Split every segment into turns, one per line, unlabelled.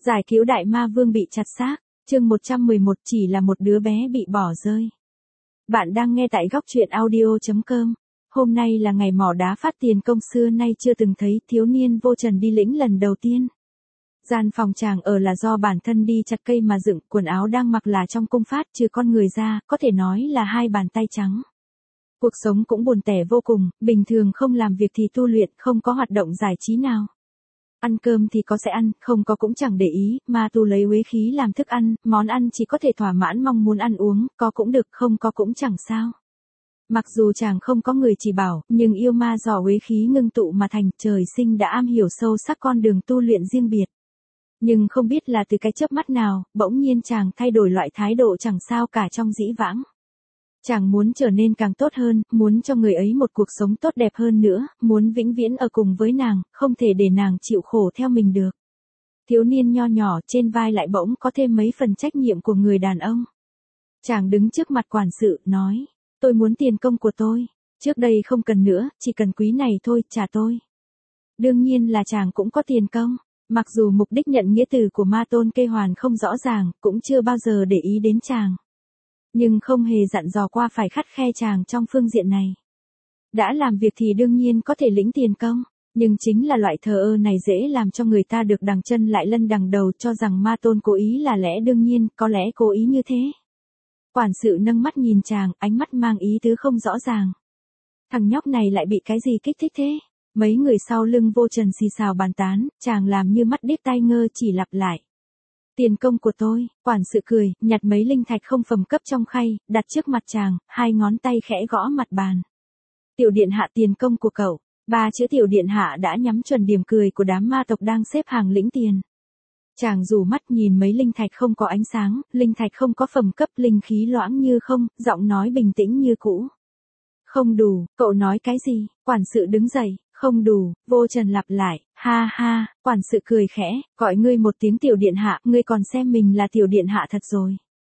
Giải cứu đại ma vương bị chặt xác, chương 111 chỉ là một đứa bé bị bỏ rơi. Bạn đang nghe tại góc truyện audio.com. Hôm nay là ngày mỏ đá phát tiền công xưa nay chưa từng thấy, thiếu niên vô trần đi lĩnh lần đầu tiên. Gian phòng chàng ở là do bản thân đi chặt cây mà dựng, quần áo đang mặc là trong cung phát, trừ con người ra, có thể nói là hai bàn tay trắng. Cuộc sống cũng buồn tẻ vô cùng, bình thường không làm việc thì tu luyện, không có hoạt động giải trí nào. Ăn cơm thì có sẽ ăn, không có cũng chẳng để ý, ma tu lấy uế khí làm thức ăn, món ăn chỉ có thể thỏa mãn mong muốn ăn uống, có cũng được, không có cũng chẳng sao. Mặc dù chàng không có người chỉ bảo, nhưng yêu ma do uế khí ngưng tụ mà thành, trời sinh đã am hiểu sâu sắc con đường tu luyện riêng biệt. Nhưng không biết là từ cái chớp mắt nào, bỗng nhiên chàng thay đổi loại thái độ chẳng sao cả trong dĩ vãng. Chàng muốn trở nên càng tốt hơn, muốn cho người ấy một cuộc sống tốt đẹp hơn nữa, muốn vĩnh viễn ở cùng với nàng, không thể để nàng chịu khổ theo mình được. Thiếu niên nho nhỏ trên vai lại bỗng có thêm mấy phần trách nhiệm của người đàn ông. Chàng đứng trước mặt quản sự, nói, tôi muốn tiền công của tôi, trước đây không cần nữa, chỉ cần quý này thôi, trả tôi. Đương nhiên là chàng cũng có tiền công, mặc dù mục đích nhận nghĩa từ của ma tôn Kê Hoàn không rõ ràng, cũng chưa bao giờ để ý đến chàng. Nhưng không hề dặn dò qua phải khắt khe chàng trong phương diện này. Đã làm việc thì đương nhiên có thể lĩnh tiền công, nhưng chính là loại thờ ơ này dễ làm cho người ta được đằng chân lại lân đằng đầu, cho rằng ma tôn cố ý là lẽ đương nhiên, có lẽ cố ý như thế. Quản sự nâng mắt nhìn chàng, ánh mắt mang ý tứ không rõ ràng. Thằng nhóc này lại bị cái gì kích thích thế? Mấy người sau lưng vô trần xì xào bàn tán, chàng làm như mắt điếc tai ngơ, chỉ lặp lại. Tiền công của tôi, quản sự cười, nhặt mấy linh thạch không phẩm cấp trong khay, đặt trước mặt chàng, hai ngón tay khẽ gõ mặt bàn. Tiểu điện hạ, tiền công của cậu. Ba chữ tiểu điện hạ đã nhắm chuẩn điểm cười của đám ma tộc đang xếp hàng lĩnh tiền. Chàng rủ mắt nhìn mấy linh thạch không có ánh sáng, linh thạch không có phẩm cấp, linh khí loãng như không, giọng nói bình tĩnh như cũ. Không đủ, cậu nói cái gì? Quản sự đứng dậy. Không đủ, vô trần lặp lại, ha ha, quản sự cười khẽ, gọi ngươi một tiếng tiểu điện hạ, ngươi còn xem mình là tiểu điện hạ thật rồi.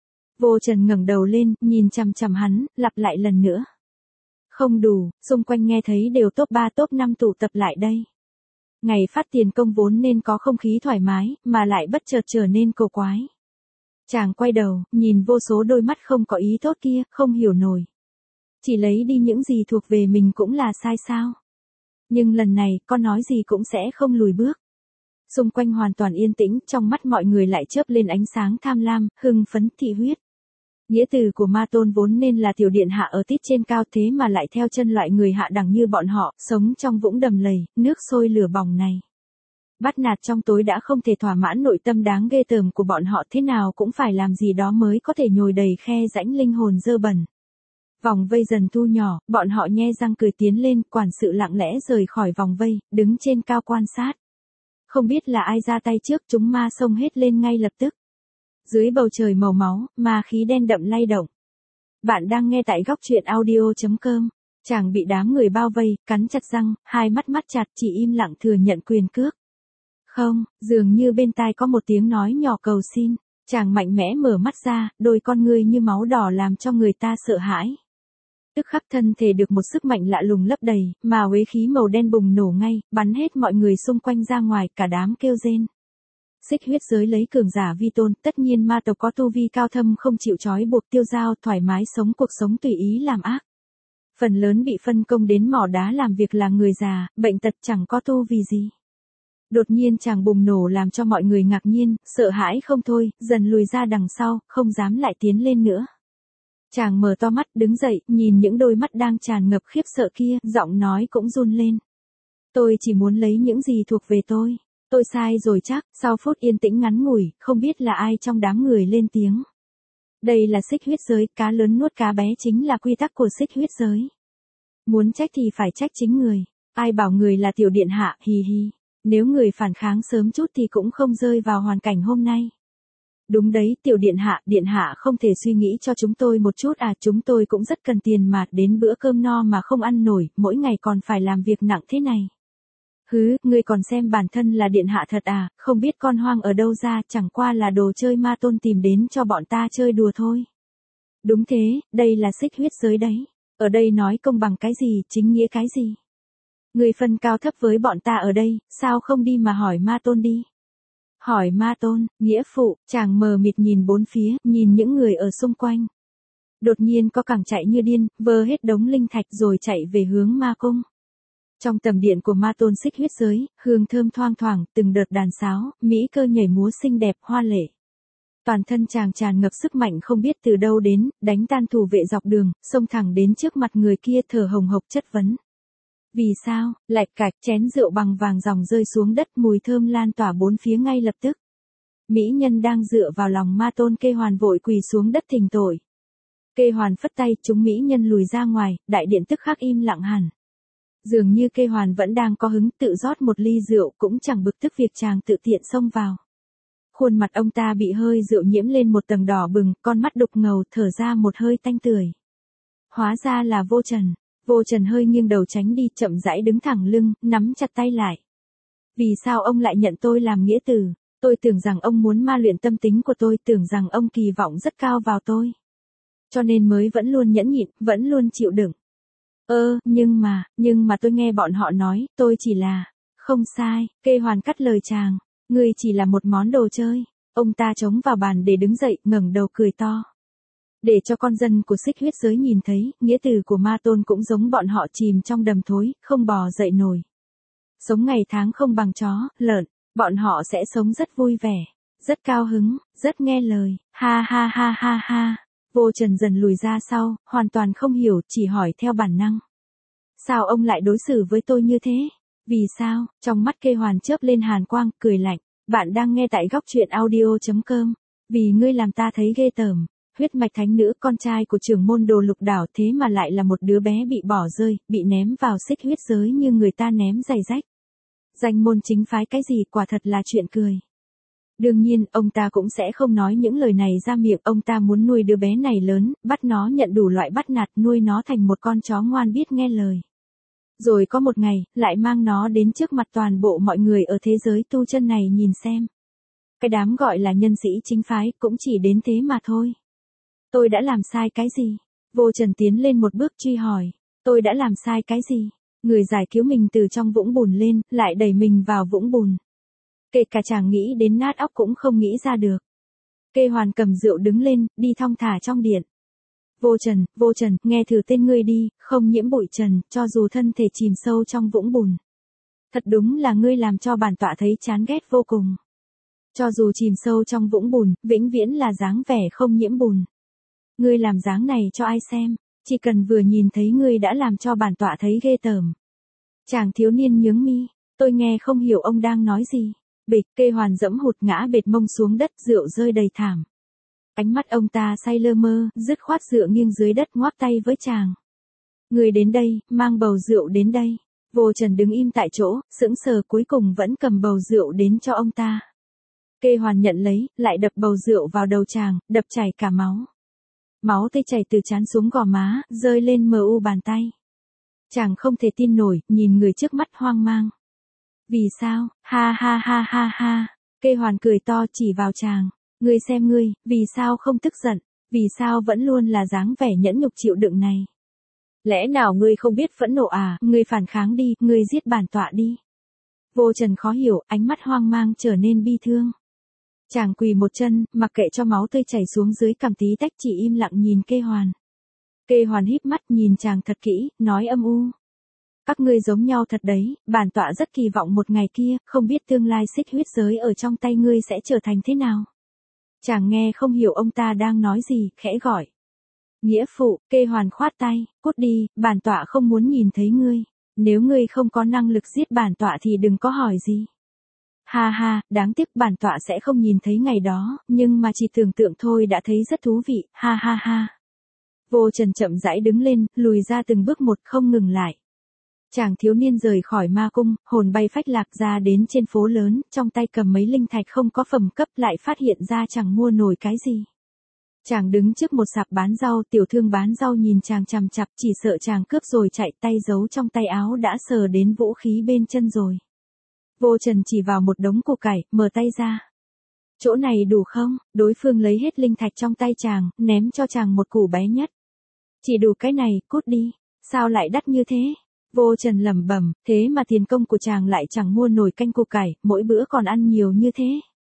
Vô trần ngẩng đầu lên, nhìn chằm chằm hắn, lặp lại lần nữa. Không đủ, xung quanh nghe thấy đều top 3 top 5 tụ tập lại đây. Ngày phát tiền công vốn nên có không khí thoải mái, mà lại bất chợt trở nên cầu quái. Chàng quay đầu, nhìn vô số đôi mắt không có ý tốt kia, không hiểu nổi. Chỉ lấy đi những gì thuộc về mình cũng là sai sao? Nhưng lần này, con nói gì cũng sẽ không lùi bước. Xung quanh hoàn toàn yên tĩnh, trong mắt mọi người lại chớp lên ánh sáng tham lam, hưng phấn, thị huyết. Nghĩa từ của ma tôn vốn nên là tiểu điện hạ ở tít trên cao, thế mà lại theo chân loại người hạ đẳng như bọn họ, sống trong vũng đầm lầy, nước sôi lửa bỏng này. Bắt nạt trong tối đã không thể thỏa mãn nội tâm đáng ghê tởm của bọn họ, thế nào cũng phải làm gì đó mới có thể nhồi đầy khe rãnh linh hồn dơ bẩn. Vòng vây dần thu nhỏ, bọn họ nhe răng cười tiến lên, quản sự lặng lẽ rời khỏi vòng vây, đứng trên cao quan sát. Không biết là ai ra tay trước, chúng ma xông hết lên ngay lập tức. Dưới bầu trời màu máu, ma khí đen đậm lay động. Bạn đang nghe tại góc truyện audio.com. Chàng bị đám người bao vây, cắn chặt răng, hai mắt chặt, chỉ im lặng thừa nhận quyền cước. Không, dường như bên tai có một tiếng nói nhỏ cầu xin. Chàng mạnh mẽ mở mắt ra, đôi con ngươi như máu đỏ làm cho người ta sợ hãi. Tức khắc thân thể được một sức mạnh lạ lùng lấp đầy, mà uế khí màu đen bùng nổ ngay, bắn hết mọi người xung quanh ra ngoài, cả đám kêu rên. Xích huyết giới lấy cường giả vi tôn, tất nhiên ma tộc có tu vi cao thâm không chịu trói buộc, tiêu dao, thoải mái sống cuộc sống tùy ý làm ác. Phần lớn bị phân công đến mỏ đá làm việc là người già, bệnh tật, chẳng có tu vì gì. Đột nhiên chàng bùng nổ làm cho mọi người ngạc nhiên, sợ hãi không thôi, dần lùi ra đằng sau, không dám lại tiến lên nữa. Chàng mở to mắt, đứng dậy, nhìn những đôi mắt đang tràn ngập khiếp sợ kia, giọng nói cũng run lên. Tôi chỉ muốn lấy những gì thuộc về tôi. Tôi sai rồi chắc. Sau phút yên tĩnh ngắn ngủi, không biết là ai trong đám người lên tiếng. Đây là xích huyết giới, cá lớn nuốt cá bé chính là quy tắc của xích huyết giới. Muốn trách thì phải trách chính người. Ai bảo người là tiểu điện hạ, hì hì. Nếu người phản kháng sớm chút thì cũng không rơi vào hoàn cảnh hôm nay. Đúng đấy, tiểu điện hạ không thể suy nghĩ cho chúng tôi một chút à, chúng tôi cũng rất cần tiền mà, đến bữa cơm no mà không ăn nổi, mỗi ngày còn phải làm việc nặng thế này. Hứ, ngươi còn xem bản thân là điện hạ thật à, không biết con hoang ở đâu ra, chẳng qua là đồ chơi ma tôn tìm đến cho bọn ta chơi đùa thôi. Đúng thế, đây là xích huyết giới đấy. Ở đây nói công bằng cái gì, chính nghĩa cái gì? Ngươi phân cao thấp với bọn ta ở đây, sao không đi mà hỏi ma tôn đi? Hỏi ma tôn, nghĩa phụ, chàng mờ mịt nhìn bốn phía, nhìn những người ở xung quanh. Đột nhiên có cẳng chạy như điên, vơ hết đống linh thạch rồi chạy về hướng ma cung. Trong tầm điện của ma tôn xích huyết giới, hương thơm thoang thoảng, từng đợt đàn sáo, mỹ cơ nhảy múa xinh đẹp hoa lệ. Toàn thân chàng tràn ngập sức mạnh không biết từ đâu đến, đánh tan thủ vệ dọc đường, xông thẳng đến trước mặt người kia thở hồng hộc chất vấn. Vì sao? Lạch cạch, chén rượu bằng vàng dòng rơi xuống đất, mùi thơm lan tỏa bốn phía ngay lập tức. Mỹ nhân đang dựa vào lòng ma tôn Kê Hoàn vội quỳ xuống đất thỉnh tội. Kê Hoàn phất tay, chúng mỹ nhân lùi ra ngoài, đại điện tức khắc im lặng hẳn. Dường như Kê Hoàn vẫn đang có hứng tự rót một ly rượu, cũng chẳng bực tức việc chàng tự tiện xông vào. Khuôn mặt ông ta bị hơi rượu nhiễm lên một tầng đỏ bừng, con mắt đục ngầu, thở ra một hơi tanh tưởi. Hóa ra là Vô Trần. Vô Trần hơi nghiêng đầu tránh đi, chậm rãi đứng thẳng lưng, nắm chặt tay lại. Vì sao ông lại nhận tôi làm nghĩa tử? Tôi tưởng rằng ông muốn ma luyện tâm tính của tôi, tưởng rằng ông kỳ vọng rất cao vào tôi. Cho nên mới vẫn luôn nhẫn nhịn, vẫn luôn chịu đựng. Nhưng mà tôi nghe bọn họ nói, tôi chỉ là... Không sai, Kê Hoàn cắt lời chàng. Ngươi chỉ là một món đồ chơi. Ông ta chống vào bàn để đứng dậy, ngẩng đầu cười to. Để cho con dân của xích huyết giới nhìn thấy, nghĩa tử của ma tôn cũng giống bọn họ, chìm trong đầm thối, không bò dậy nổi. Sống ngày tháng không bằng chó, lợn, bọn họ sẽ sống rất vui vẻ, rất cao hứng, rất nghe lời, ha ha ha ha ha. Vô Trần dần lùi ra sau, hoàn toàn không hiểu, chỉ hỏi theo bản năng. Sao ông lại đối xử với tôi như thế? Vì sao? Trong mắt Kê Hoàn chớp lên hàn quang, cười lạnh. Bạn đang nghe tại góc truyện audio.com. Vì ngươi làm ta thấy ghê tởm. Huyết mạch thánh nữ, con trai của trưởng môn Đồ Lục Đảo, thế mà lại là một đứa bé bị bỏ rơi, bị ném vào xích huyết giới như người ta ném giày rách. Danh môn chính phái cái gì, quả thật là chuyện cười. Đương nhiên, ông ta cũng sẽ không nói những lời này ra miệng, ông ta muốn nuôi đứa bé này lớn, bắt nó nhận đủ loại bắt nạt, nuôi nó thành một con chó ngoan biết nghe lời. Rồi có một ngày, lại mang nó đến trước mặt toàn bộ mọi người ở thế giới tu chân này nhìn xem. Cái đám gọi là nhân sĩ chính phái cũng chỉ đến thế mà thôi. Tôi đã làm sai cái gì? Vô Trần tiến lên một bước truy hỏi. Tôi đã làm sai cái gì? Người giải cứu mình từ trong vũng bùn lên, lại đẩy mình vào vũng bùn. Kể cả chàng nghĩ đến nát óc cũng không nghĩ ra được. Kê Hoàn cầm rượu đứng lên, đi thong thả trong điện. Vô Trần, nghe thử tên ngươi đi, không nhiễm bụi trần, cho dù thân thể chìm sâu trong vũng bùn. Thật đúng là ngươi làm cho bản tọa thấy chán ghét vô cùng. Cho dù chìm sâu trong vũng bùn, vĩnh viễn là dáng vẻ không nhiễm bùn. Ngươi làm dáng này cho ai xem, chỉ cần vừa nhìn thấy ngươi đã làm cho bản tọa thấy ghê tởm. Chàng thiếu niên nhướng mi, tôi nghe không hiểu ông đang nói gì. Bịch, Kê Hoàn dẫm hụt ngã bệt mông xuống đất, rượu rơi đầy thảm. Ánh mắt ông ta say lơ mơ, dứt khoát dựa nghiêng dưới đất ngoắc tay với chàng. Người đến đây, mang bầu rượu đến đây. Vô Trần đứng im tại chỗ, sững sờ, cuối cùng vẫn cầm bầu rượu đến cho ông ta. Kê Hoàn nhận lấy, lại đập bầu rượu vào đầu chàng, đập chảy cả máu. Máu tươi chảy từ trán xuống gò má, rơi lên mờ u bàn tay. Chàng không thể tin nổi, nhìn người trước mắt hoang mang. Vì sao? Ha ha ha ha ha. Kê Hoàn cười to chỉ vào chàng. Ngươi xem ngươi, vì sao không tức giận? Vì sao vẫn luôn là dáng vẻ nhẫn nhục chịu đựng này? Lẽ nào ngươi không biết phẫn nộ à? Ngươi phản kháng đi, ngươi giết bản tọa đi. Vô Trần khó hiểu, ánh mắt hoang mang trở nên bi thương. Chàng quỳ một chân, mặc kệ cho máu tươi chảy xuống dưới cằm tí tách, chỉ im lặng nhìn Kê Hoàn. Kê Hoàn híp mắt nhìn chàng thật kỹ, nói âm u. Các ngươi giống nhau thật đấy, bản tọa rất kỳ vọng một ngày kia, không biết tương lai xích huyết giới ở trong tay ngươi sẽ trở thành thế nào. Chàng nghe không hiểu ông ta đang nói gì, khẽ gọi. Nghĩa phụ, Kê Hoàn khoát tay, cút đi, bản tọa không muốn nhìn thấy ngươi. Nếu ngươi không có năng lực giết bản tọa thì đừng có hỏi gì. Ha ha, đáng tiếc bản tọa sẽ không nhìn thấy ngày đó, nhưng mà chỉ tưởng tượng thôi đã thấy rất thú vị, ha ha ha. Vô Trần chậm rãi đứng lên, lùi ra từng bước một, không ngừng lại. Chàng thiếu niên rời khỏi ma cung, hồn bay phách lạc ra đến trên phố lớn, trong tay cầm mấy linh thạch không có phẩm cấp, lại phát hiện ra chẳng mua nổi cái gì. Chàng đứng trước một sạp bán rau, tiểu thương bán rau nhìn chàng chằm chằm, chỉ sợ chàng cướp rồi chạy, tay giấu trong tay áo đã sờ đến vũ khí bên chân rồi. Vô Trần chỉ vào một đống củ cải, mở tay ra. Chỗ này đủ không? Đối phương lấy hết linh thạch trong tay chàng, ném cho chàng một củ bé nhất. Chỉ đủ cái này, cút đi. Sao lại đắt như thế? Vô Trần lẩm bẩm, thế mà tiền công của chàng lại chẳng mua nổi canh củ cải, mỗi bữa còn ăn nhiều như thế.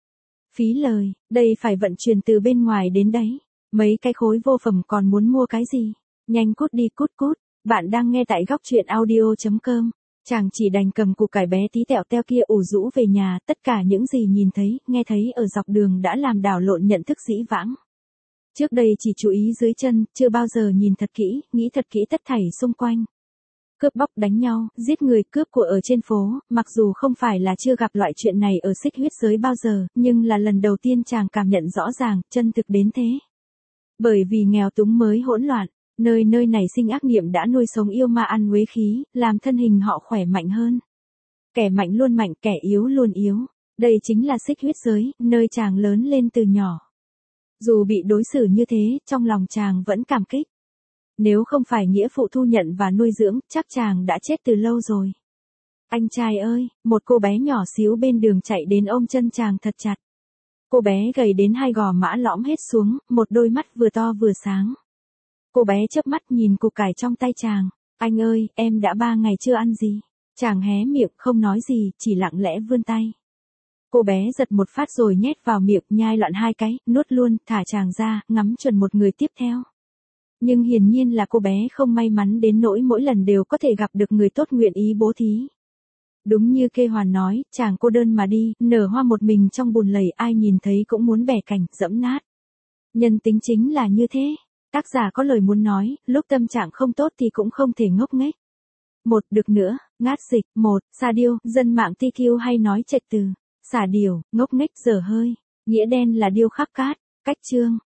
Phí lời, đây phải vận chuyển từ bên ngoài đến đấy. Mấy cái khối vô phẩm còn muốn mua cái gì? Nhanh cút đi cút cút. Bạn đang nghe tại góc truyện audio.com. Chàng chỉ đành cầm củ cải bé tí tẹo teo kia ủ rũ về nhà, tất cả những gì nhìn thấy, nghe thấy ở dọc đường đã làm đảo lộn nhận thức dĩ vãng. Trước đây chỉ chú ý dưới chân, chưa bao giờ nhìn thật kỹ, nghĩ thật kỹ tất thảy xung quanh. Cướp bóc đánh nhau, giết người cướp của ở trên phố, mặc dù không phải là chưa gặp loại chuyện này ở xích huyết giới bao giờ, nhưng là lần đầu tiên chàng cảm nhận rõ ràng, chân thực đến thế. Bởi vì nghèo túng mới hỗn loạn, nơi này sinh ác niệm đã nuôi sống yêu ma ăn uế khí, làm thân hình họ khỏe mạnh hơn. Kẻ mạnh luôn mạnh, kẻ yếu luôn yếu. Đây chính là xích huyết giới, nơi chàng lớn lên từ nhỏ. Dù bị đối xử như thế, trong lòng chàng vẫn cảm kích. Nếu không phải nghĩa phụ thu nhận và nuôi dưỡng, chắc chàng đã chết từ lâu rồi. Anh trai ơi, một cô bé nhỏ xíu bên đường chạy đến ôm chân chàng thật chặt. Cô bé gầy đến hai gò má lõm hết xuống, một đôi mắt vừa to vừa sáng. Cô bé chớp mắt nhìn củ cải trong tay chàng. Anh ơi, em đã 3 ngày chưa ăn gì. Chàng hé miệng không nói gì, chỉ lặng lẽ vươn tay. Cô bé giật một phát rồi nhét vào miệng, nhai loạn 2 cái, nuốt luôn, thả chàng ra, ngắm chuẩn một người tiếp theo. Nhưng hiển nhiên là cô bé không may mắn đến nỗi mỗi lần đều có thể gặp được người tốt nguyện ý bố thí. Đúng như Kê Hoàn nói, chàng cô đơn mà đi, nở hoa một mình trong bùn lầy, ai nhìn thấy cũng muốn bẻ cành, dẫm nát. Nhân tính chính là như thế. Tác giả có lời muốn nói, lúc tâm trạng không tốt thì cũng không thể ngốc nghếch. Một, được nữa, ngát dịch. Một, xà điêu, dân mạng TQ hay nói trạch từ. Xà điều, ngốc nghếch, dở hơi. Nghĩa đen là điêu khắc cát. Cách chương.